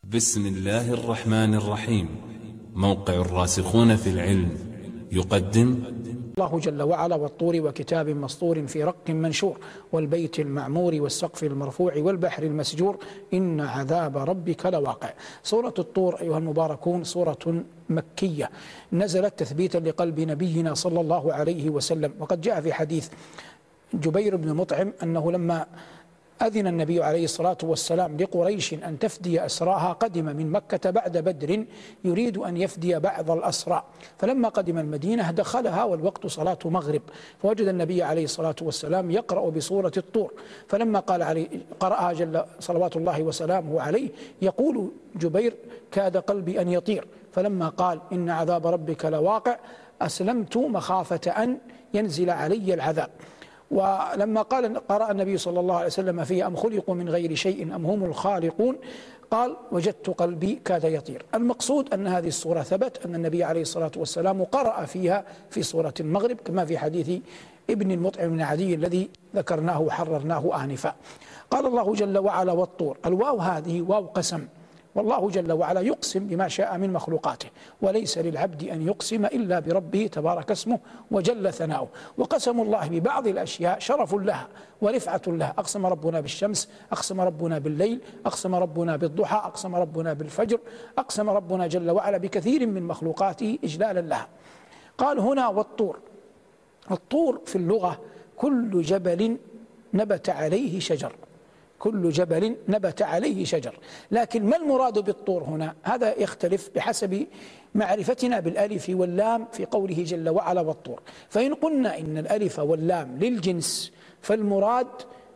بسم الله الرحمن الرحيم. موقع الراسخون في العلم يقدم الله جل وعلا: والطور وكتاب مسطور في رق منشور والبيت المعمور والسقف المرفوع والبحر المسجور إن عذاب ربك لواقع. سورة الطور أيها المباركون سورة مكية نزلت تثبيتا لقلب نبينا صلى الله عليه وسلم. وقد جاء في حديث جبير بن مطعم أنه لما أذن النبي عليه الصلاة والسلام لقريش أن تفدي أسراها قدم من مكة بعد بدر يريد أن يفدي بعض الأسرى، فلما قدم المدينة دخلها والوقت صلاة مغرب، فوجد النبي عليه الصلاة والسلام يقرأ بسورة الطور، فلما قرأها جل صلوات الله وسلامه عليه يقول جبير: كاد قلبي أن يطير، فلما قال إن عذاب ربك لواقع أسلمت مخافة أن ينزل علي العذاب. ولما قرأ النبي صلى الله عليه وسلم فيه أم خلقوا من غير شيء أم هم الخالقون قال: وجدت قلبي كاد يطير. المقصود أن هذه السورة ثبت أن النبي عليه الصلاة والسلام قرأ فيها في سورة المغرب كما في حديث ابن المطعم بن عدي الذي ذكرناه وحررناه آنفا. قال الله جل وعلا: والطور. الواو هذه واو قسم، والله جل وعلا يقسم بما شاء من مخلوقاته، وليس للعبد أن يقسم إلا بربه تبارك اسمه وجل ثناؤه. وقسم الله ببعض الأشياء شرف لها ورفعة لها. أقسم ربنا بالشمس، أقسم ربنا بالليل، أقسم ربنا بالضحى، أقسم ربنا بالفجر، أقسم ربنا جل وعلا بكثير من مخلوقاته إجلالا لها. قال هنا: والطور. الطور في اللغة كل جبل نبت عليه شجر، كل جبل نبت عليه شجر. لكن ما المراد بالطور هنا؟ هذا يختلف بحسب معرفتنا بالألف واللام في قوله جل وعلا: والطور. فإن قلنا إن الألف واللام للجنس فالمراد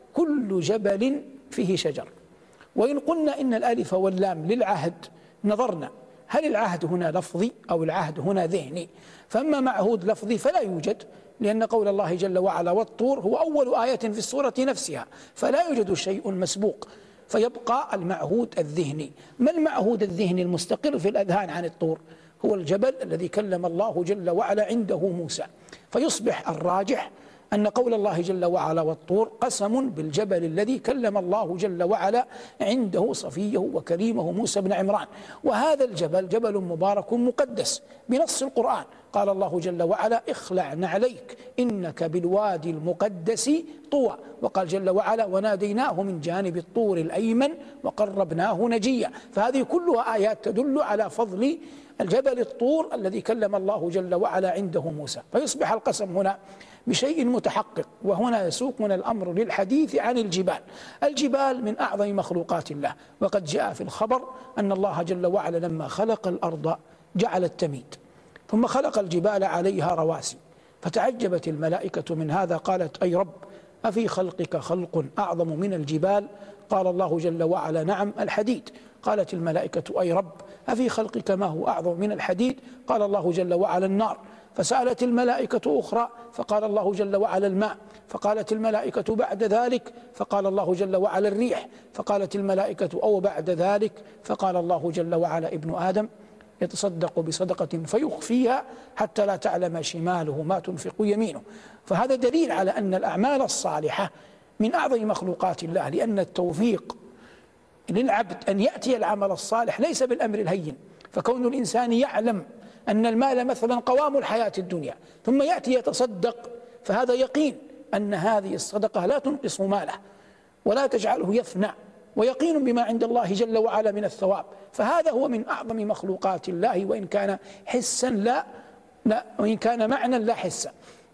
كل جبل فيه شجر، وإن قلنا إن الألف واللام للعهد نظرنا هل العهد هنا لفظي أو العهد هنا ذهني. فأما معهود لفظي فلا يوجد، لأن قول الله جل وعلا والطور هو أول آية في السورة نفسها، فلا يوجد شيء مسبوق، فيبقى المعهود الذهني. ما المعهود الذهني المستقر في الأذهان عن الطور؟ هو الجبل الذي كلم الله جل وعلا عنده موسى. فيصبح الراجح أن قول الله جل وعلا والطور قسم بالجبل الذي كلم الله جل وعلا عنده صفيه وكريمه موسى بن عمران. وهذا الجبل جبل مبارك مقدس بنص القرآن. قال الله جل وعلا: اخلع نعليك إنك بالوادي المقدس طوى. وقال جل وعلا: وناديناه من جانب الطور الأيمن وقربناه نجيا. فهذه كلها آيات تدل على فضل الجبل الطور الذي كلم الله جل وعلا عنده موسى. فيصبح القسم هنا بشيء متحقق. وهنا يسوقنا الأمر للحديث عن الجبال. الجبال من أعظم مخلوقات الله، وقد جاء في الخبر أن الله جل وعلا لما خلق الأرض جعل تميد، ثم خلق الجبال عليها رواسي، فتعجبت الملائكة من هذا، قالت: أي رب، أفي خلقك خلق أعظم من الجبال؟ قال الله جل وعلا: نعم، الحديد. قالت الملائكة: أي رب، أفي خلقك ما هو أعظم من الحديد؟ قال الله جل وعلا: النار. فسألت الملائكة أخرى فقال الله جل وعلا: الماء. فقالت الملائكة: بعد ذلك؟ فقال الله جل وعلا: الريح. فقالت الملائكة: أو بعد ذلك؟ فقال الله جل وعلا: ابن آدم يتصدق بصدقة فيخفيها حتى لا تعلم شماله ما تنفق يمينه. فهذا دليل على أن الأعمال الصالحة من أعظم مخلوقات الله، لأن التوفيق للعبد أن يأتي العمل الصالح ليس بالأمر الهين. فكون الإنسان يعلم أن المال مثلا قوام الحياة الدنيا ثم يأتي يتصدق، فهذا يقين أن هذه الصدقة لا تنقص ماله ولا تجعله يفنى، ويقين بما عند الله جل وعلا من الثواب. فهذا هو من أعظم مخلوقات الله، وإن كان حسا وإن كان معنى لا حسا.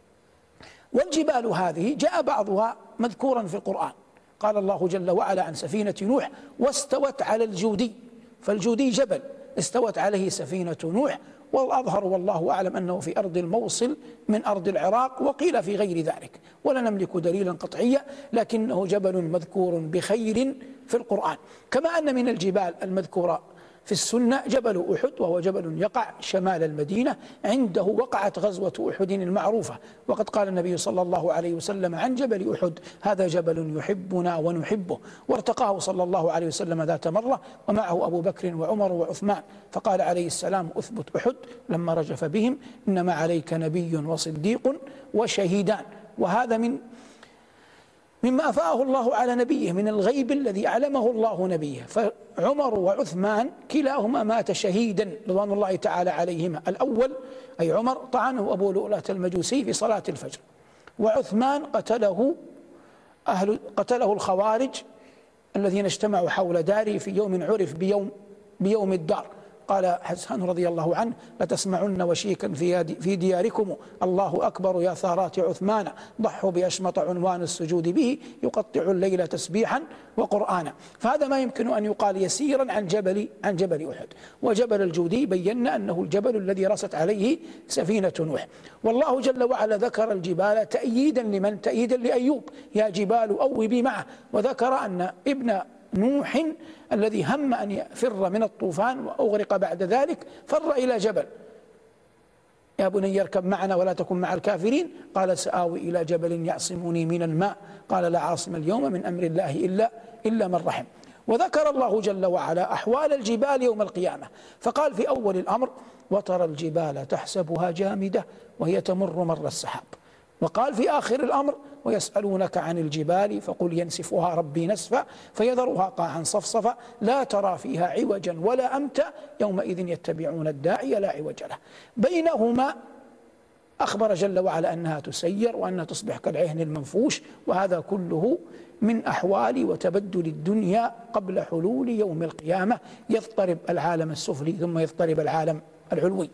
والجبال هذه جاء بعضها مذكورا في القرآن. قال الله جل وعلا عن سفينة نوح: واستوت على الجودي. فالجودي جبل استوت عليه سفينة نوح، والأظهر والله أعلم أنه في أرض الموصل من أرض العراق، وقيل في غير ذلك، ولا نملك دليلا قطعيا، لكنه جبل مذكور بخير في القرآن. كما أن من الجبال المذكورة في السنة جبل أحد، وهو جبل يقع شمال المدينة، عنده وقعت غزوة أحد المعروفة. وقد قال النبي صلى الله عليه وسلم عن جبل أحد: هذا جبل يحبنا ونحبه. وارتقاه صلى الله عليه وسلم ذات مرة ومعه أبو بكر وعمر وعثمان، فقال عليه السلام: أثبت أحد لما رجف بهم، إنما عليك نبي وصديق وشهيدان. وهذا من مما أفاءه الله على نبيه من الغيب الذي أعلمه الله نبيه. فعمر وعثمان كلاهما مات شهيدا رضوان الله تعالى عليهما. الأول أي عمر طعنه أبو لؤلؤة المجوسي في صلاة الفجر، وعثمان قتله الخوارج الذين اجتمعوا حول داره في يوم عرف بيوم الدار. قال حسان رضي الله عنه: لتسمعن وشيكا في دياركم الله أكبر يا ثارات عثمان، ضحوا بأشمط عنوان السجود به يقطع الليل تسبيحا وقرآنا. فهذا ما يمكن أن يقال يسيرا عن جبل أحد. وجبل الجودي بينا أنه الجبل الذي رست عليه سفينة نوح. والله جل وعلا ذكر الجبال تأييدا لمن؟ تأييدا لأيوب: يا جبال أوبي معه. وذكر أن ابن نوح الذي هم أن يفر من الطوفان وأغرق بعد ذلك فر إلى جبل: يا بني اركب معنا ولا تكن مع الكافرين. قال: سآوي إلى جبل يعصمني من الماء. قال: لا عاصم اليوم من أمر الله إلا من رحم. وذكر الله جل وعلا أحوال الجبال يوم القيامة، فقال في أول الأمر: وترى الجبال تحسبها جامدة وهي تمر مر السحاب. وقال في آخر الأمر: ويسألونك عن الجبال فقل ينسفها ربي نسفا فيذرها قاعا صفصفا لا ترى فيها عوجا ولا أمتا يومئذ يتبعون الداعي لا عوج له. بينهما أخبر جل وعلا أنها تسير وأنها تصبح كالعهن المنفوش. وهذا كله من أحوال وتبدل الدنيا قبل حلول يوم القيامة. يضطرب العالم السفلي ثم يضطرب العالم العلوي.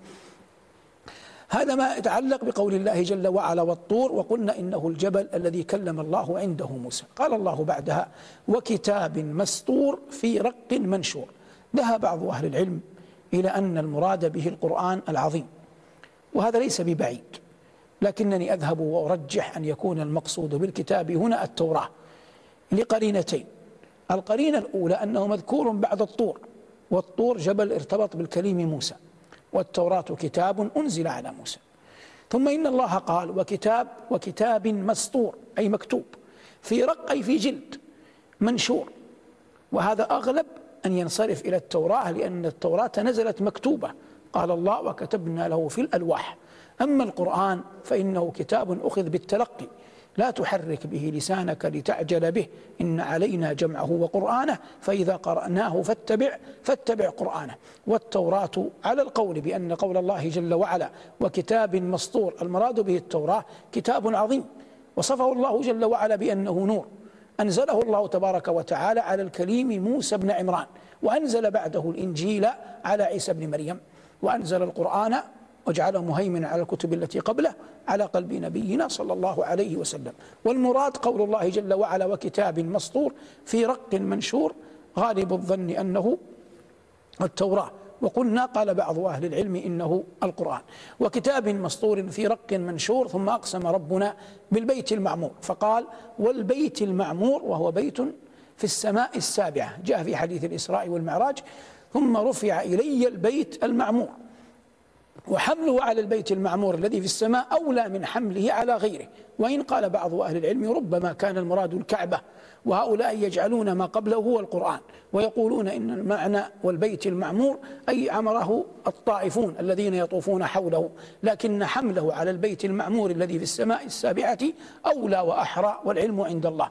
هذا ما يتعلق بقول الله جل وعلا: والطور. وقلنا إنه الجبل الذي كلم الله عنده موسى. قال الله بعدها: وكتاب مسطور في رق منشور. ذهب بعض أهل العلم إلى أن المراد به القرآن العظيم، وهذا ليس ببعيد، لكنني أذهب وأرجح أن يكون المقصود بالكتاب هنا التوراة لقرينتين. القرينة الأولى أنه مذكور بعد الطور، والطور جبل ارتبط بالكليم موسى، والتوراة كتاب أنزل على موسى. ثم إن الله قال: وكتاب مسطور أي مكتوب، في رق أي في جلد، منشور. وهذا أغلب أن ينصرف إلى التوراة، لأن التوراة نزلت مكتوبة، قال الله: وكتبنا له في الألواح. أما القرآن فإنه كتاب أخذ بالتلقي، لا تحرك به لسانك لتعجل به، إن علينا جمعه وقرآنه فإذا قرأناه فاتبع قرآنه. والتوراة على القول بأن قول الله جل وعلا وكتاب مسطور المراد به التوراة كتاب عظيم، وصفه الله جل وعلا بأنه نور، أنزله الله تبارك وتعالى على الكليم موسى بن عمران، وأنزل بعده الإنجيل على عيسى بن مريم، وأنزل القرآن وجعله مهيمنا على الكتب التي قبله على قلب نبينا صلى الله عليه وسلم. والمراد قول الله جل وعلا وكتاب مسطور في رق منشور، غالب الظن أنه التوراة. وقلنا قال بعض أهل العلم إنه القرآن. وكتاب مسطور في رق منشور. ثم أقسم ربنا بالبيت المعمور فقال: والبيت المعمور، وهو بيت في السماء السابعة، جاء في حديث الإسراء والمعراج: ثم رفع إلي البيت المعمور. وحمله على البيت المعمور الذي في السماء أولى من حمله على غيره. وإن قال بعض أهل العلم ربما كان المراد الكعبة، وهؤلاء يجعلون ما قبله هو القرآن، ويقولون إن المعنى والبيت المعمور أي عمره الطائفون الذين يطوفون حوله، لكن حمله على البيت المعمور الذي في السماء السابعة أولى وأحرى، والعلم عند الله.